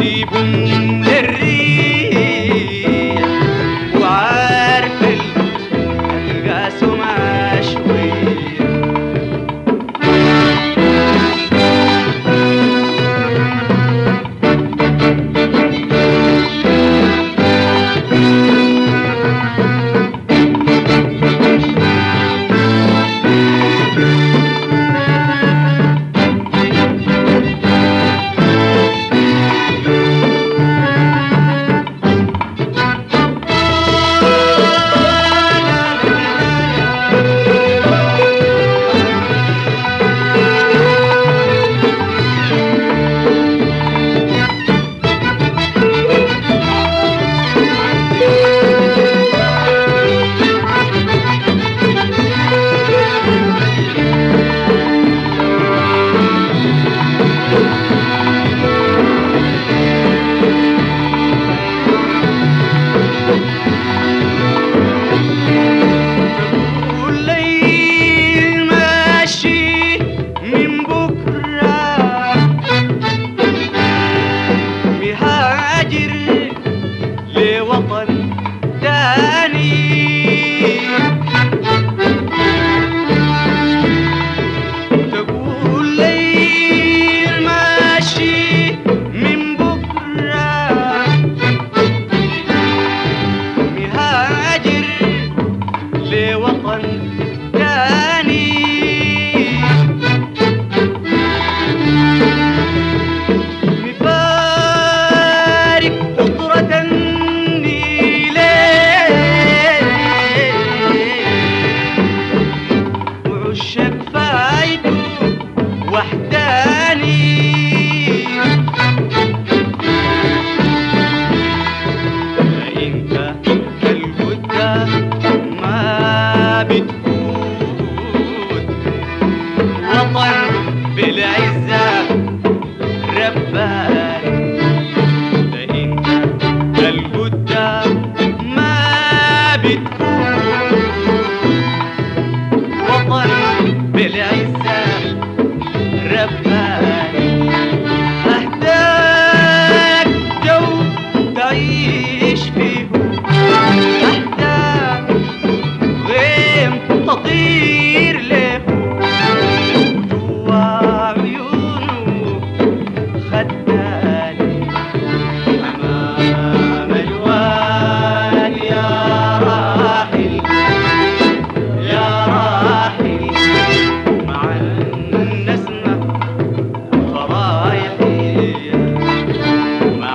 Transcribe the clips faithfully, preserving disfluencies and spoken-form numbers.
تسيبهم للريح وعارف القاس مشوي. لوطن تاني تقول لي ماشي من بكرة مهاجر لوطن تاني مفارق فطرة وحداني فإنت كالودة ما بتفوت وطن بالعزة رباني. فإنت كالودة ما بتفوت وطن بالعزة رباني. أحتاج جو تعيش فيه، أحتاج غيم تطير له جوا عيونه خداني أمام الوان يا راحل يا راحل مع النسمة مع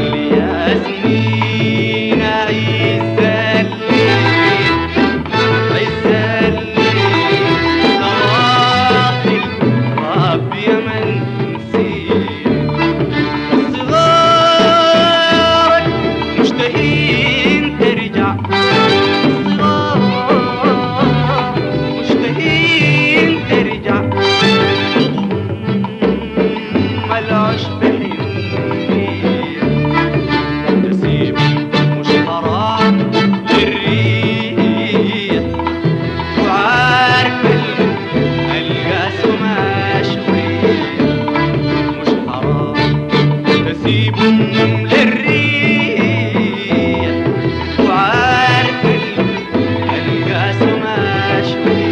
الياسمين عز الليل عز الليل نواصل رب يمن نسير. الصغار مشتهين ترجع، الصغار مشتهين ترجع العشب حنية تسيب مش حرام للريح وعارف القاس مشوي. مش حرام تسيبهم للريح وعارف القاس مشوي.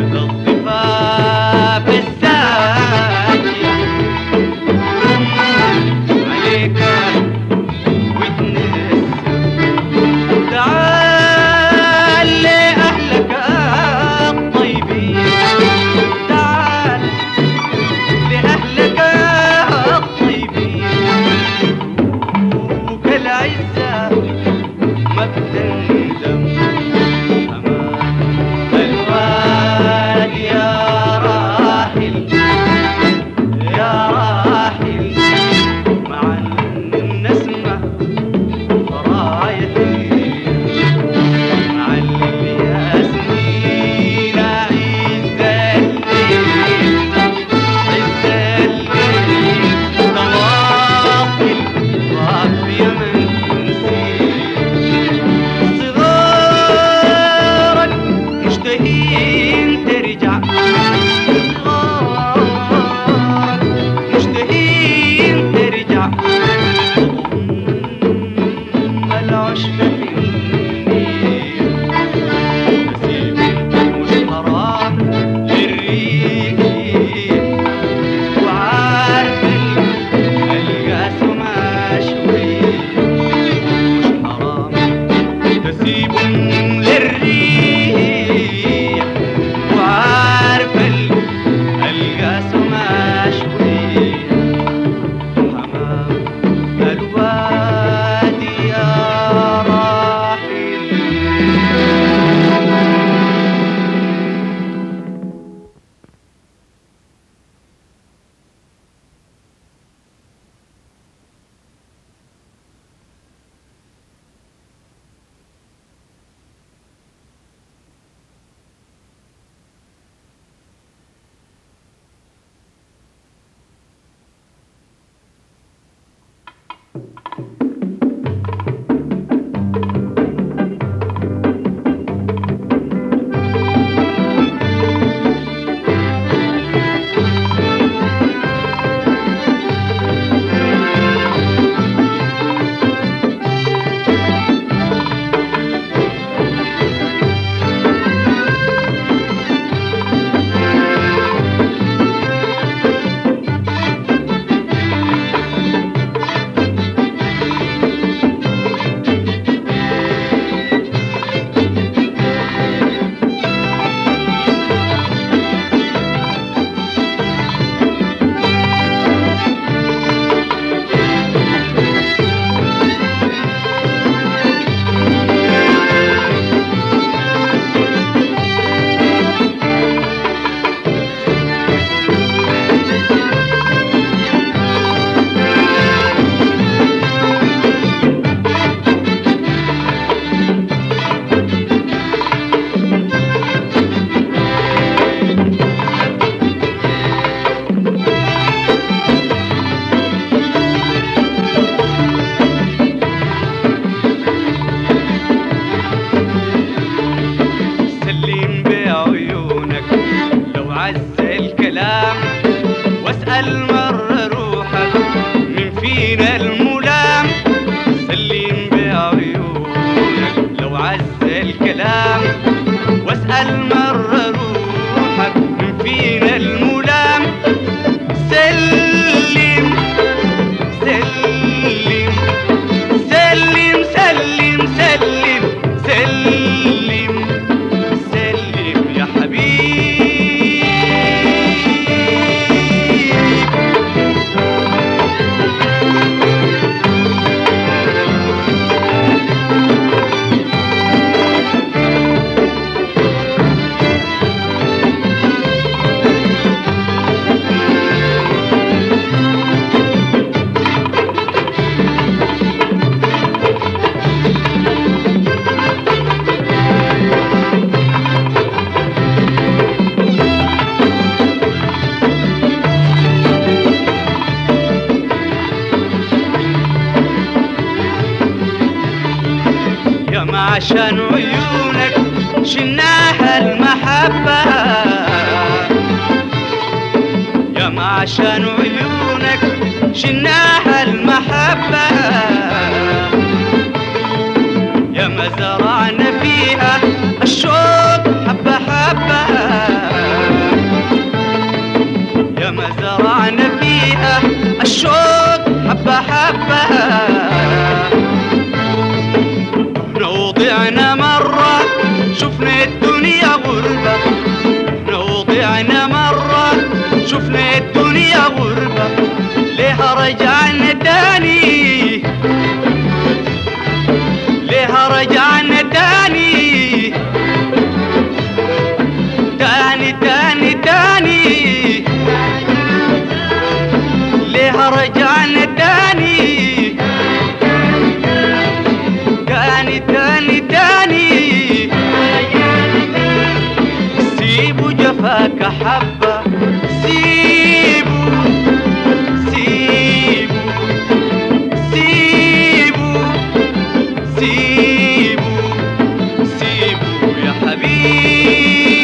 الضفاف الساكن عليك وتنسى. تعال لأهلك الطيبين، تعال لأهلك الطيبين، وكالعزة ما بتندم. أمان الواد يا راحل يا راحل مع النسمة رايحين، مع الياسمين عز الليل عز الليل طواطل رافية من تنسيل. صغارك مشتهين ترجع، صغارك مشتهين ترجع، العشب في النيل نسيب مش حرام للريح. وعارف القاس مشوي مش حرام تسيبهم للريح. وعارف القاس مشوي حمام الوادي يا راحل. سلم بعيونك لو عز الكلام، واسأل مرة روحك من فينا الملام. سلم بعيونك لو عز الكلام، واسأل مرة روحك من فينا الملام. سلم سلم سلم سلم سلم سلم سلم يا حبيب. عشان عيونك شلناها المحبة، يا ما عشان عيونك شلناها المحبة، يا ما زرعنا فيها الشوق حبة حبة، المحبة نوضعنا مرة شفنا الدنيا غربة نوضعنا مرة شفنا الدنيا غربة ليها رجعنا تاني ليها رجعنا تاني تاني تاني تاني ليها رجعنا تاني تاني تاني تاني سيبوا جفاك حبة سيبوا سيبوا سيبوا سيبوا سيبوا يا حبيب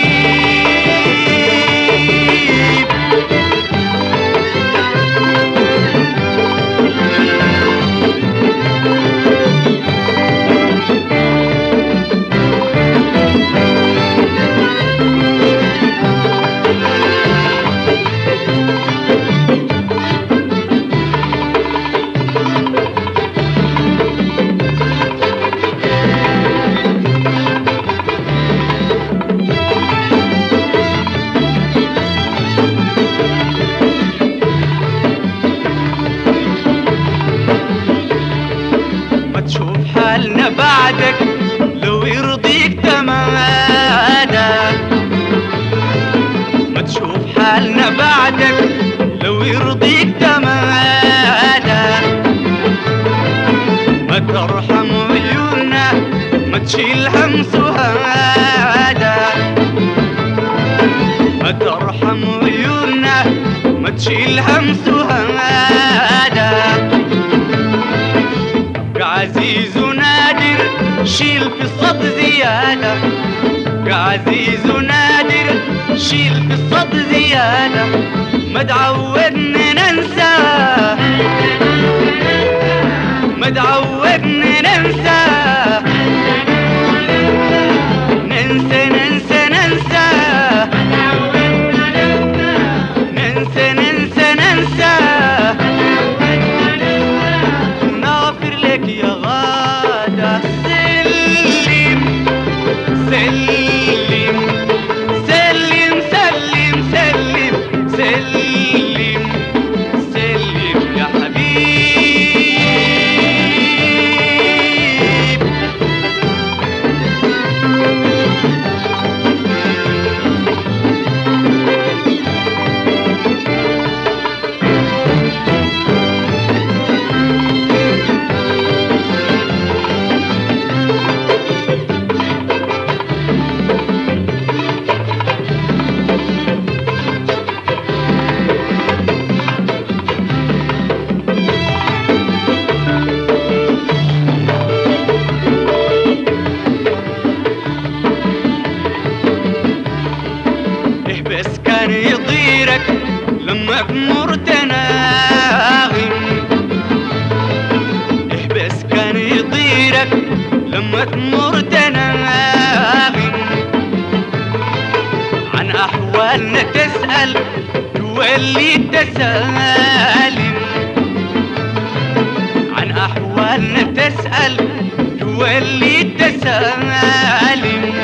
تشوف حالنا بعدك لو يرضيك تماما ما تشوف حالنا بعدك لو يرضيك تماما ما ترحم عيوننا ما تشيل هم سهادا ما ترحم عيوننا ما تشيل هم سهادا عزيز ونادر شيل في الصد زيادة عزيز ونادر شيل في الصد زيادة ما تعودنا ننسى ما تعودنا ننسى ننسى ننسى ننسى ننسى ننسى ننسى نغفر لك يا غادة سلم سلم سلم سلم سلم سلم سلم يا حبيب بس كان يطيرك لما بمرت ناغم إيه بس كان يطيرك لما تمرت ناغم عن أحوالنا تسأل تولي تسالم عن أحوالنا تسأل تولي تسالم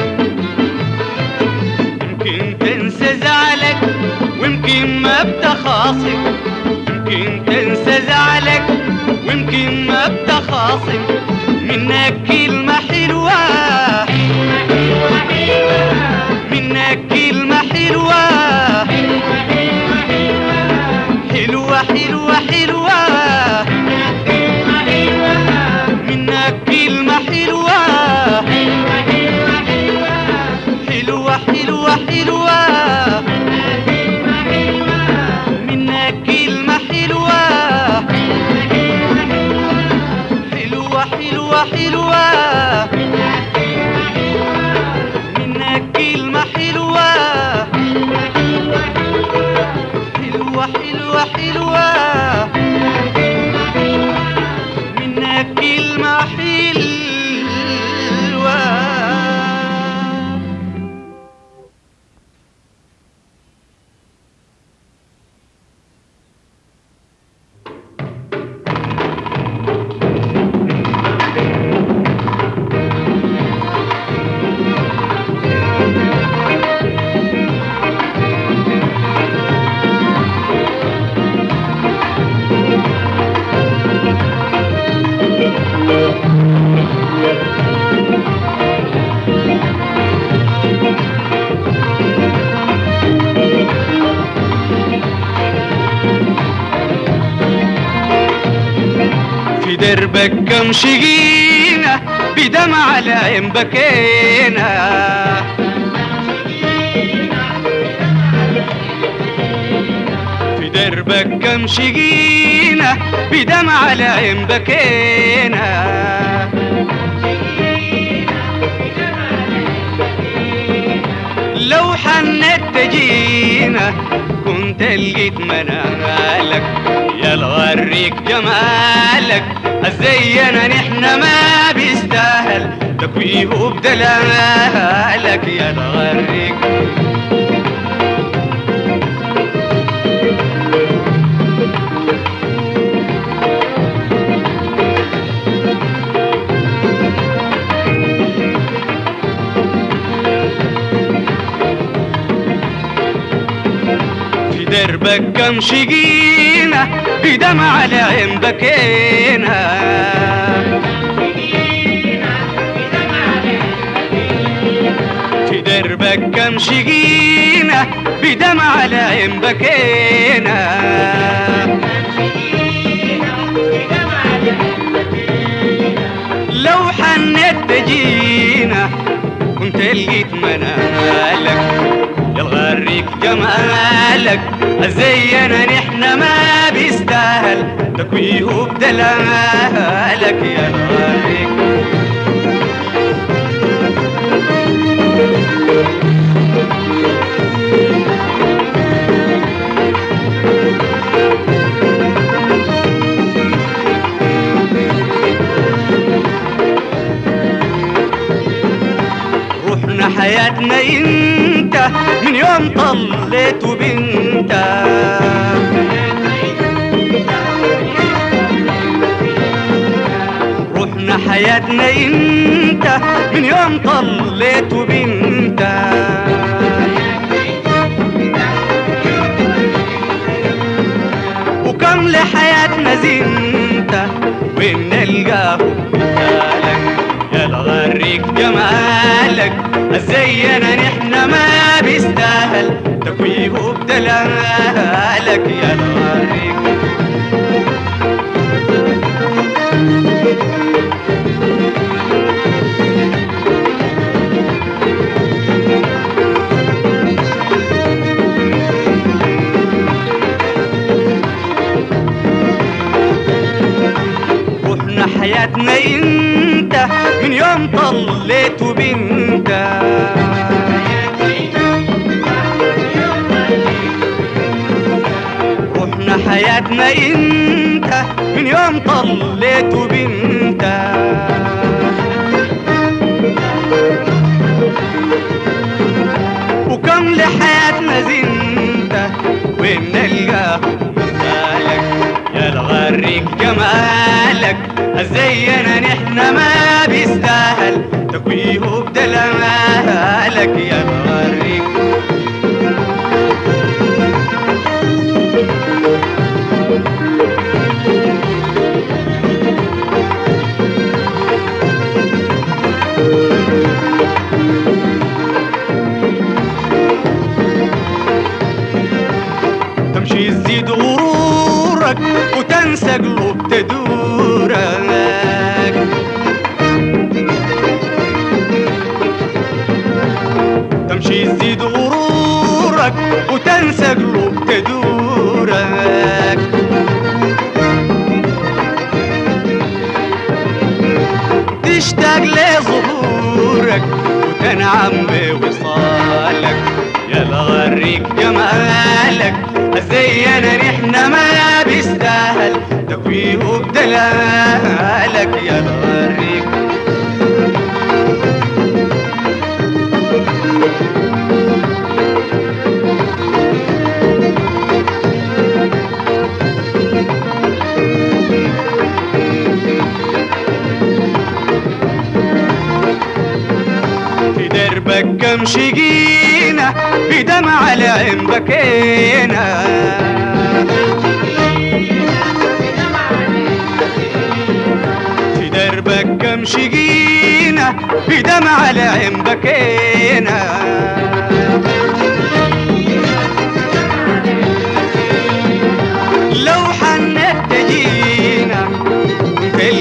تنسى زعلك ويمكن ما بتخاصم يمكن تنسى زعلك ويمكن ما بتخاصم منك كلمة حلوة منك كلمة حلوة حلوة حلوة حلوة منك كلمة حلوة حلوة حلوة حلوة منك كلمة حلوة حلوة حلوة حلوة دربك كم شقينا بدمع العين بكينا. في دربك كم شقينا بدمع العين بكينا. لو حنت تجينا كنت لقيت منالك يا الغريك جمالك. الزينا نحن ما بيستاهل تكويه بدلالك يا الغريك. دربك كم شقينا بدمع العين بكينا. في دربك كم شقينا بدمع العين بكينا. لو حنت تجينا كنت لقيت منالك يا الغريك جمالك. الزينا نحن ما بيستاهل تكويه بدلالك يا الغريك. روحنا حياتنا انت من يوم طليت وبنت. روحنا حياتنا انت من يوم طليت وبنت. وكم لحياتنا زنت وين نلقاه مثالك يا الغريك جمالك. الزينا نحن ما بيستاهل تكويه بدلالك يا الغريك. روحنا حياتنا انت من يوم طليت وبنت. روحنا حياتنا انت من يوم طليت وبنت. وكم لحياتنا زنت وين نلقاه مثالك يا الغريك جمالك. الزينا نحن ما بيستاهل تكويه بدلالك يا الغريك. تمشي تزيد غرورك وتنسى قلوب تدورك. تمشي تزيد غرورك وتنسى قلوب تدورك. تشتاق لظهورك وتنعم بوصالك يا الغريك جمالك. الزينا نحن ما بيستاهل تكويه بدلالك يا الغريك. في دربك كم شقينا بدمع العين بكينا. في دربك كم شقينا بدمع العين بكينا. لو حنت تجينا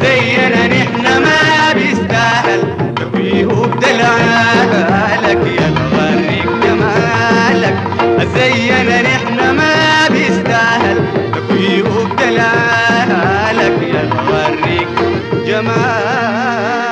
زينا نحن ما بيستاهل تكويه بدلالك يا نوريك جمالك. زينا نحن ما بيستاهل تكويه بدلالك يا نوريك جمالك.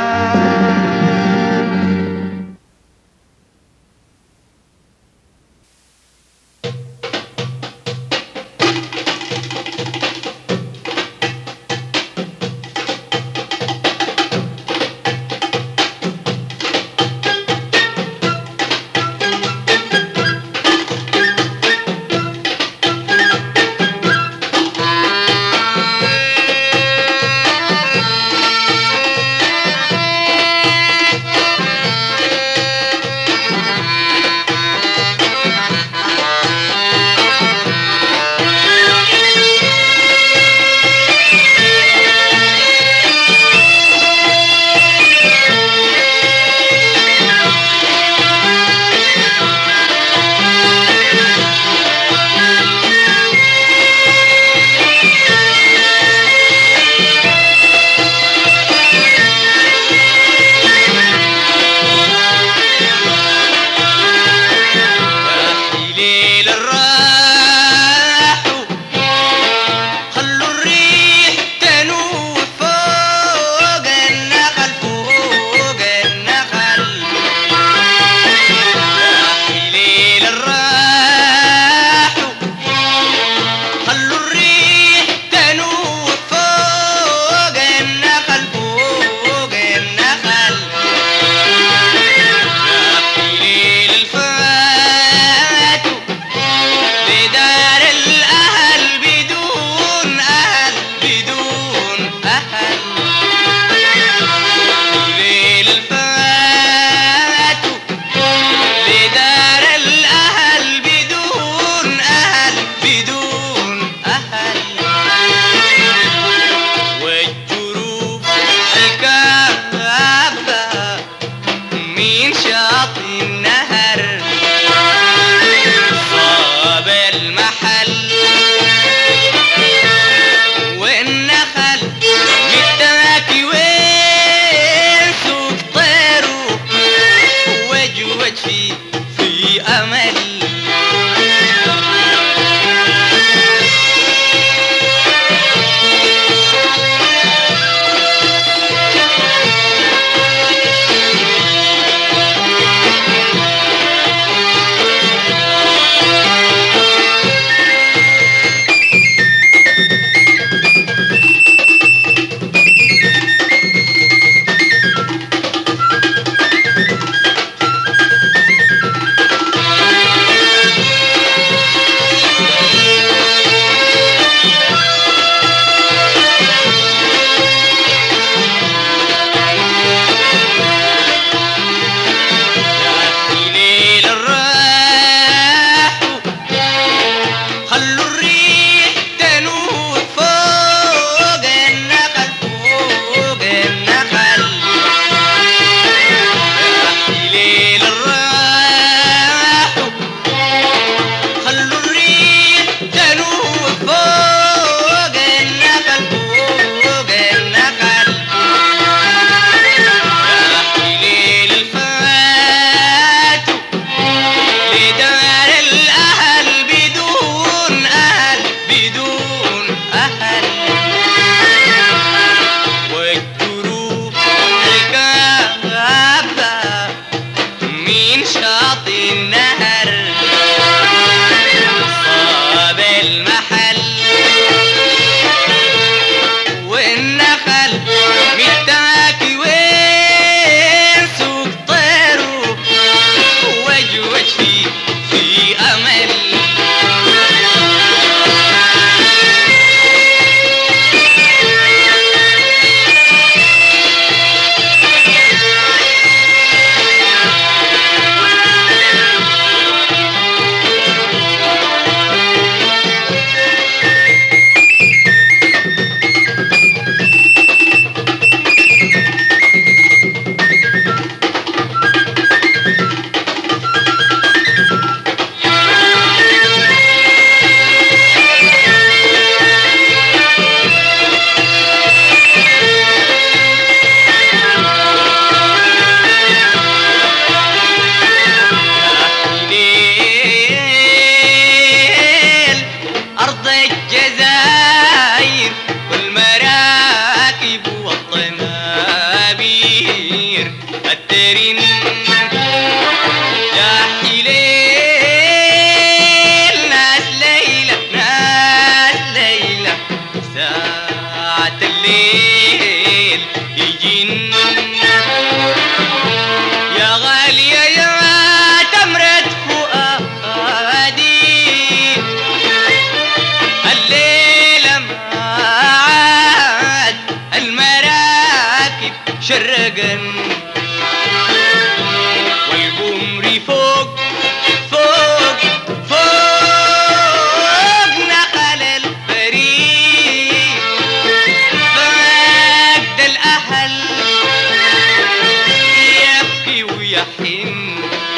يحن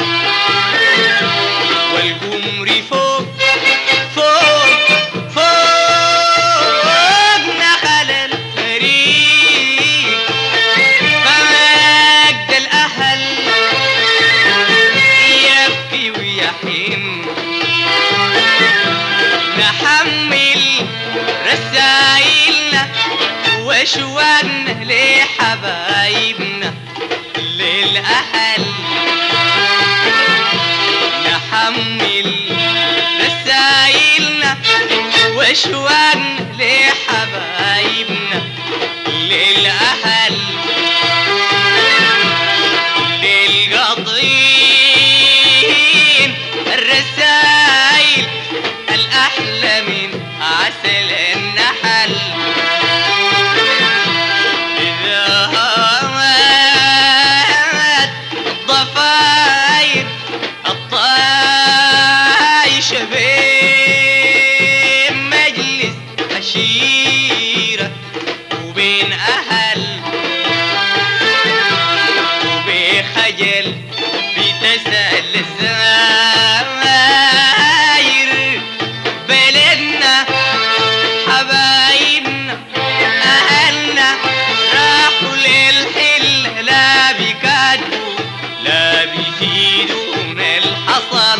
والقمر فوق فوق فوق نخل الفريق فمجد الأهل يبكي ويحن نحمل رسايلنا واشواقنا لحبايبنا للأهل نحمل رسايلنا واشواقنا لحبايبنا للأهل للقاطعين الرسايل الأحلى من عسل النحل إذا هوت الضفاير الطايشة بين مجلس عشيرة وبين أهل وبخجل بتسأل الزاير بلدنا حبايبنا أهلنا راحوا للحل لا بيكادوا لا بيفيدون الحصل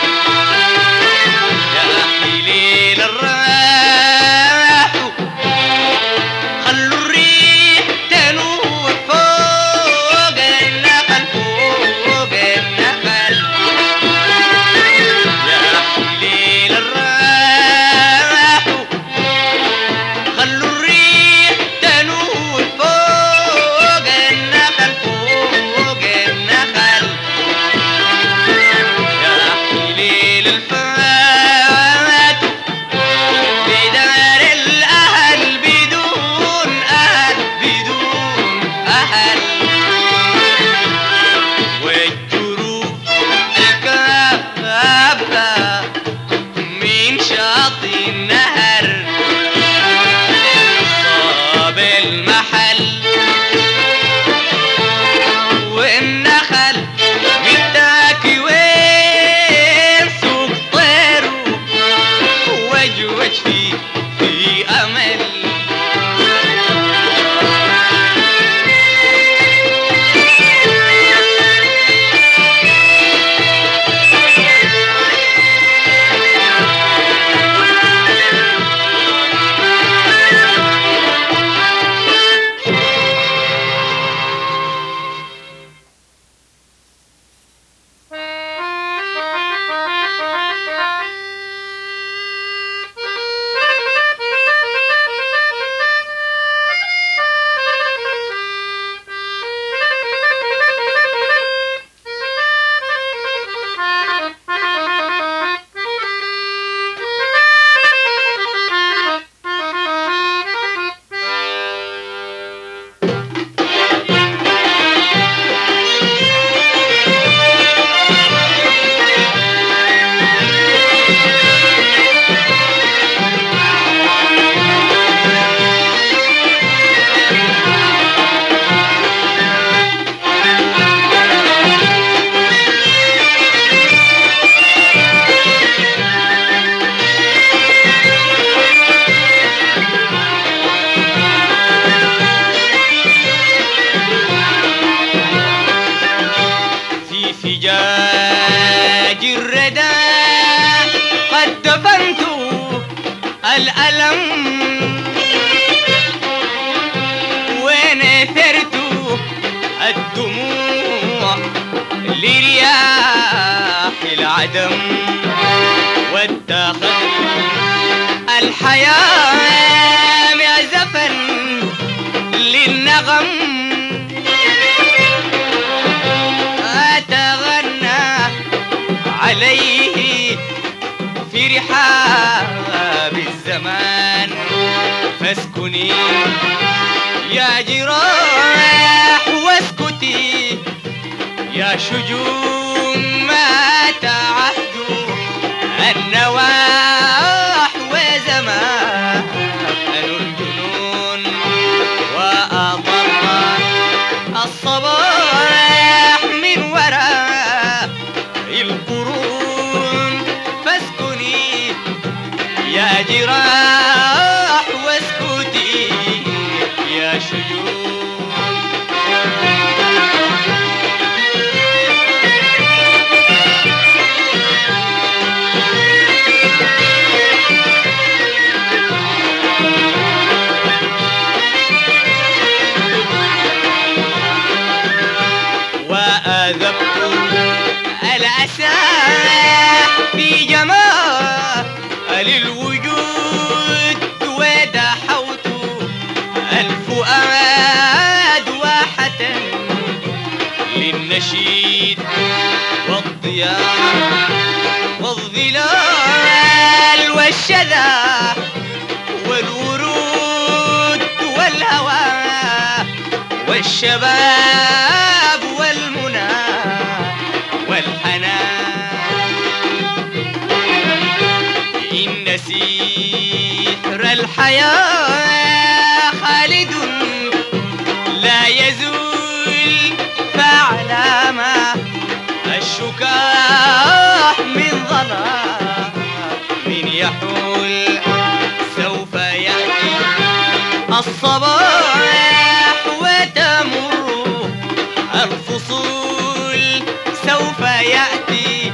يا حليل الراحوا خلوا الريح تنور فوق النخل فوق النخل يا حليل الراحوا خلوا الريح تنور فوق النخل فوق النخل يا حليل الفات بدار الأهل بدون أهل بدون أهل والجروح الكابة من شاطئ النهر صاب المحل والنخل متاكي وين سوق طيره وجوج في في أمل في فجاج الردى قد دفنت الألم ونثرت الدموع لرياح العدم واتخذت الحياة معزفا للنغم أتغنى عليه في رحاب الزمان فاسكني يا جراح واسكتي يا شجون ما تعهدوا النواح وزمان الجنون وأضر الصباح من وراء الأسى في جمال الوجود ودحوت الفؤاد واحة للنشيد والضياء والظلال والشذا والورود والهوى والشباب والمنى والحنان. إن سحر الحياة خالد لا يزول، فعلى ما الشكاح من ظلام من يحول سوف يأتي الصباح وتمر الفصول، سوف يأتي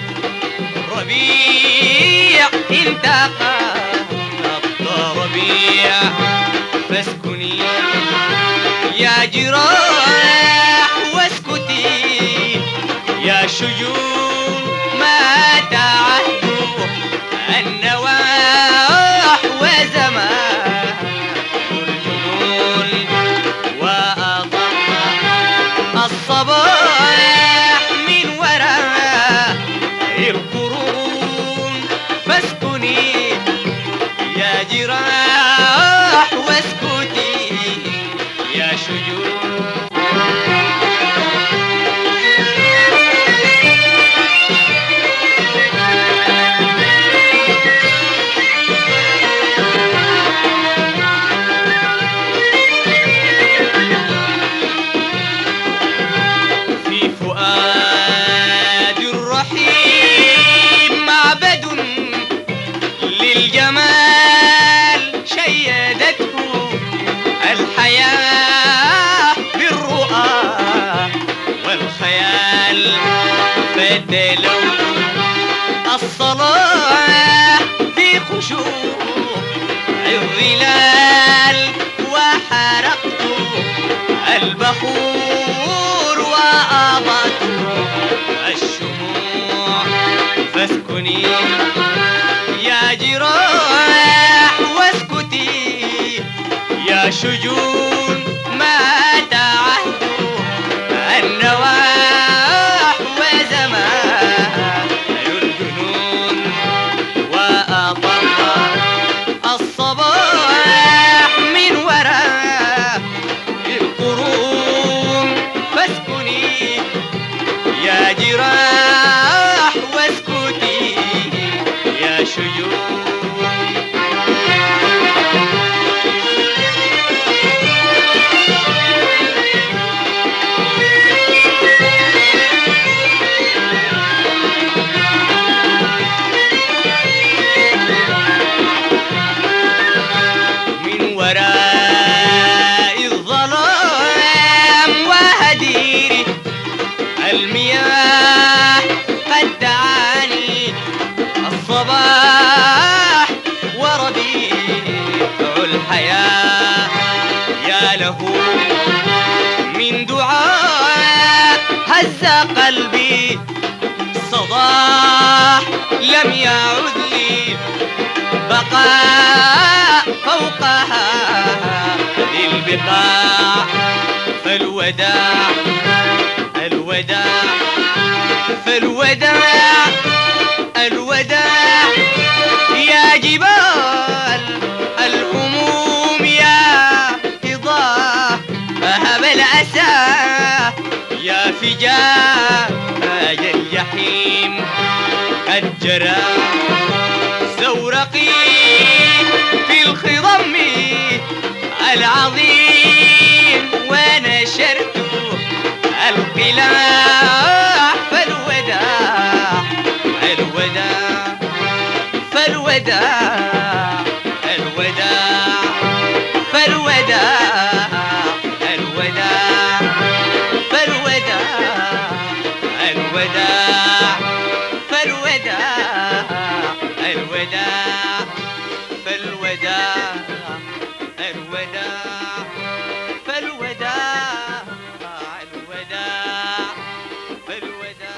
ربيع انتقى الربيع. فاسكني يا جراح واسكتي يا شجون، ما تعهد النواح وزمان الجنون، وأضم الصباح من وراء القرون. فاسكني يا جراح واسكتي يا شجون. للجمال شيدته الحياة بالرؤى والخيال، فدلوت الصلاة في خشوع الظلال، وحرقت البخور وأضأت الشموع. فاسكني يا جراح واسكتي يا شجون، ما تعهدوا النواح وزمان الجنون، وأضل الصباح من وراء القرون. فاسكني يا جراح واسكتي يا شجون. من وراء الظلام وهدير المياه قد دعاني الصباح وربيع الحياة. يا له من دعاء هز قلبي صداح، لم يعد لي بقاء فوقها للبقاع. فالوداع الوداع فالوداع الوداع يا جبال الهموم يا فضاء، فهب الأسى يا فجاج الجحيم. قد جرى زورقي في الخضم العظيم، ونشرت القلاع. فالوداع الوداع فالوداع الوداع فالوداع الوداع فالوداع الوداع فالوداع الوداع فالوداع الوداع فالوداع الوداع فالوداع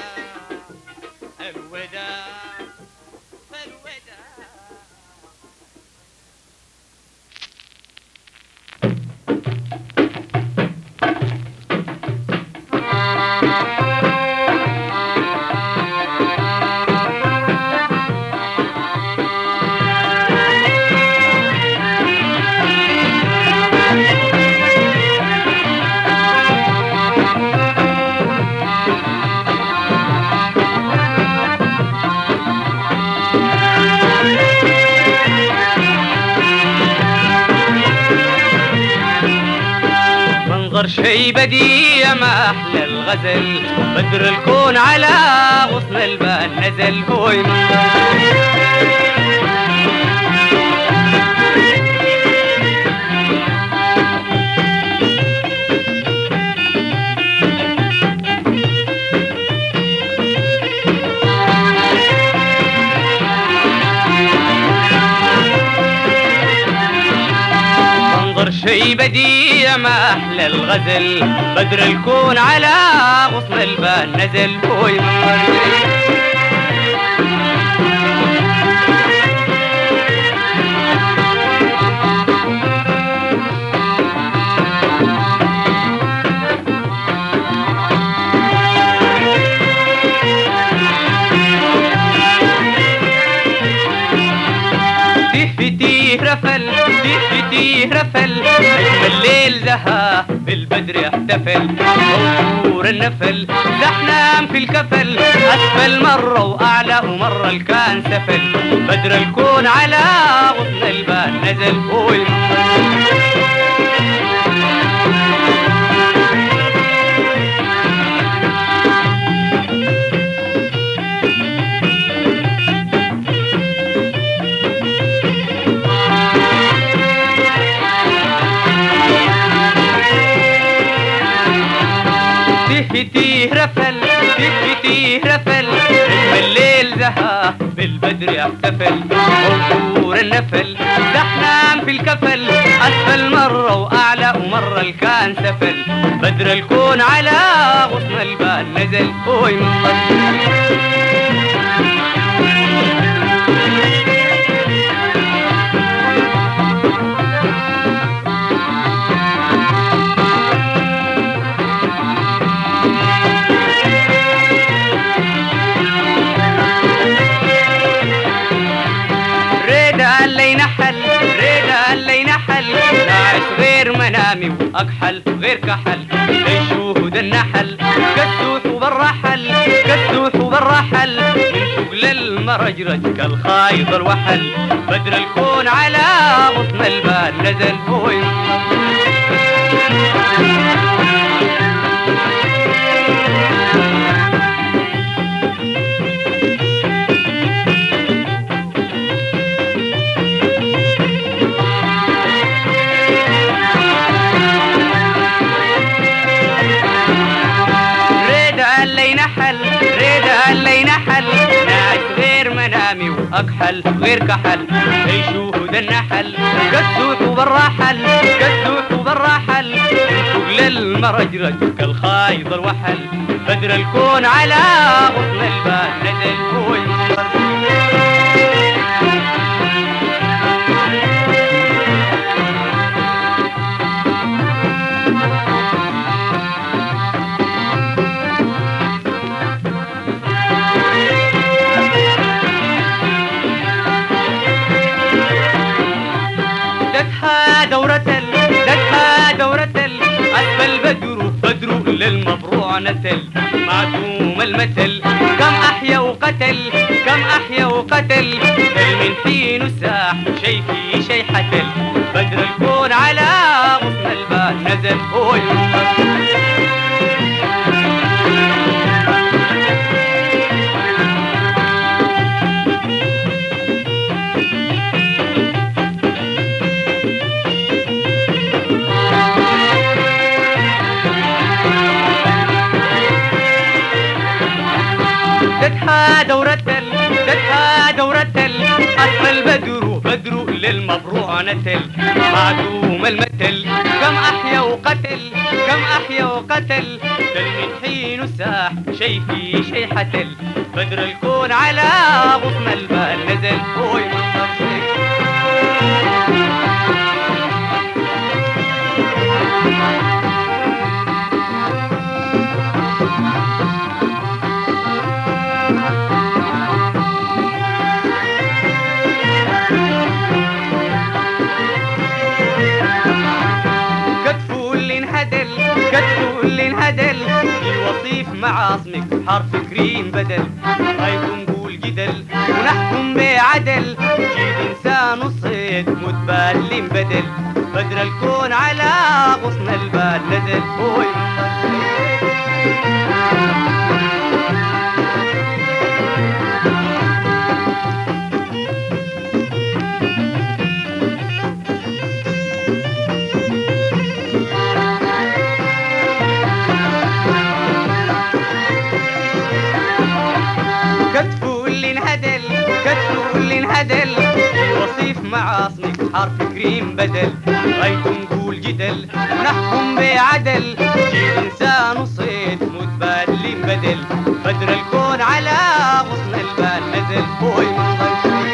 شي بديع ما أحلى الغزل، بدر الكون على غصن البال نزل. هوي شي بديع ما أحلى الغزل، بدر الكون على غصن البال نزل. هوي تيه رفل تيه تيه رفل، نجم الليل زها بالبدر احتفل، موفور النفل زحنام في الكفل، أسفل مرة وأعلى ومرة الكان سفل، بدر الكون على غصن البال نزل. هوي تيه رفل تيه تيه رفل، نجم الليل زها بالبدر احتفل، موفور النفل زحنام في الكفل، أسفل مرة وأعلى ومرة الكان سفل، بدر الكون على غصن البال نزل. هوي اللي نحل ريدا اللي نحل، ناعس غير منامي واكحل غير كحل، ليشوهد النحل كالسوح وبالرحل كالسوح وبالرحل، من ثقل المرجرج كالخايض الوحل، بدر الكون على غصن البال نزل. هوي ريدا اللي نحل، ناعس غير منامي واكحل غير كحل، يشوهد النحل كالسوح وبالرحل كالسوح وبالرحل، ثقل المرجرج كالخايض الوحل، بدر الكون على غصن البال نزل. هوي دورة دتها دورة أسفل بدر بدر للمبروع نتل، معدوم المثل كم أحيا وقتل كم أحيا وقتل، بل من حين ساح شي في شي حتل، بدر الكون على غصن البال نزل. هوي دتها دورة دتها دورة أسفل بدر بدر للمبروع نتل، معدوم المثل كم أحيا وقتل كم أحيا وقتل، بل من حين ساح شي في شي حتل، بدر الكون على غصن البال نزل. هوي الوصيف مع اسمك حرف كريم بدل، هايكم نقول جدل ونحكم بعدل، جيد انسان وصيد متبال بدل، بدر الكون على غصن البال نزل. كتفه اللي انهدل كتفه اللي انهدل في وصيف معاصمك حرف كريم بدل غايته نقول جدل ونحكم بعدل جيل انسان وصيد متبادلين بدل بدر الكون على غصن البال نزل فوق منظر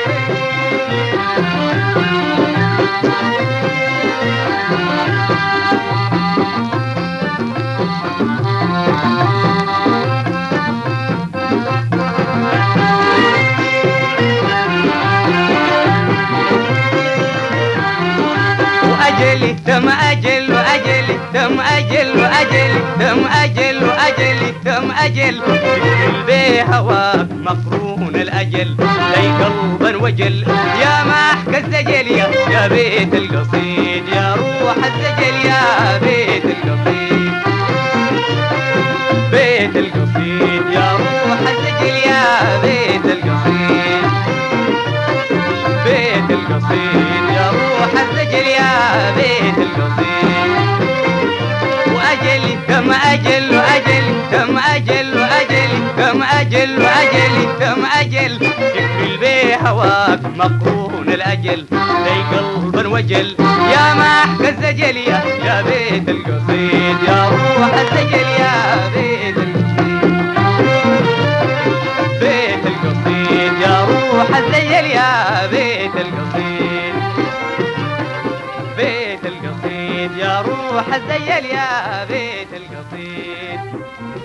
أجلي تم أجل وأجلي تم أجل وأجلي تم أجل وأجلي تم أجل تكمل بهواك مقرون الأجل لي قلبا وجل يا محك الزجل يا يا بيت القصيد يا روح الزجل يا بيت القصيد بيت القصيد يا روح الزجل يا بيت القصيد بيت القصيد يا روح الزجل يا بيت القصيد وأجلي تم أجل وأجلي تم أجل وأجلي تم أجل وأجلي تم أجل تكمل بهواك مقرون الأجل لي قلبا وجل يا محك الزجل يا يا بيت القصيد يا روح الزجل يا بيت القصيد بيت القصيد يا روح الزجل يا بيت القصيد بيت القصيد يا روح الزجل يا بيت القصيد